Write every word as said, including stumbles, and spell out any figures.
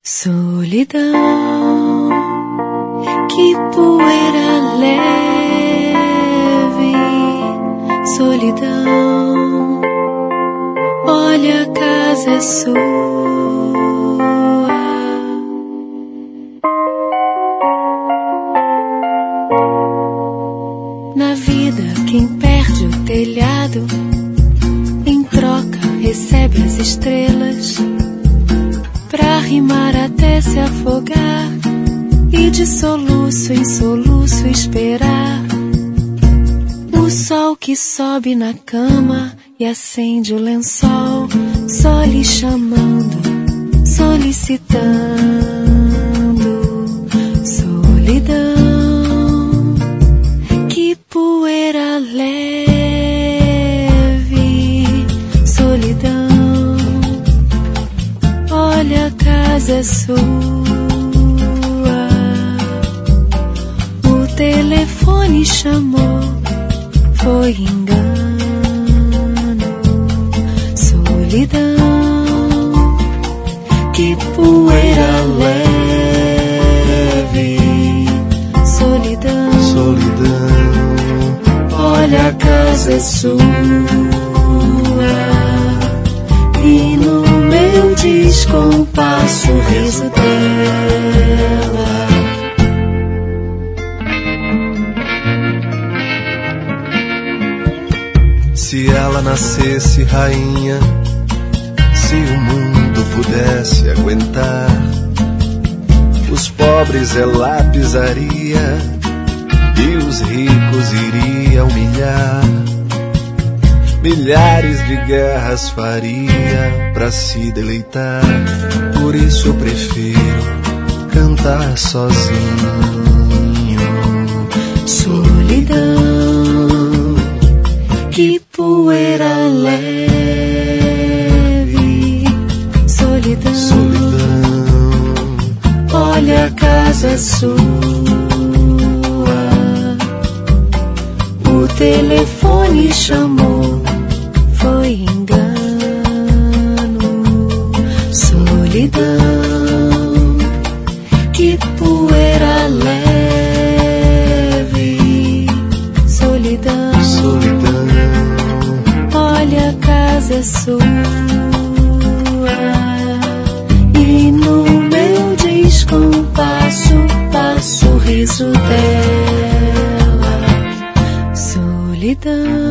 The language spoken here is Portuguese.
Solidão, que poeira leve. Solidão, olha, a casa é sua. Na vida, quem perde o telhado, em troca recebe as estrelas, pra rimar até se afogar e de soluço em soluço esperar o sol que sobe na cama e acende o lençol, só lhe chamando, solicitando. Solidão, que poeira leve. Solidão, olha, a casa é sua. O telefone chamou, foi engano. Solidão, que poeira leve. Solidão, solidão, olha, a casa é sua. E no meu descompasso o riso dela. se ela nascesse rainha, se o mundo pudesse aguentar, os pobres ela pisaria e os ricos iria humilhar. Milhares de guerras faria pra se deleitar. Por isso eu prefiro cantar sozinho. Solidão, que poeira leve. Solidão, solidão, olha, a casa é sua. O telefone chamou, foi engano. Solidão, que poeira leve. Solidão, solidão, olha, a casa é sua. E no meu descompasso passo o riso dela. Solidão.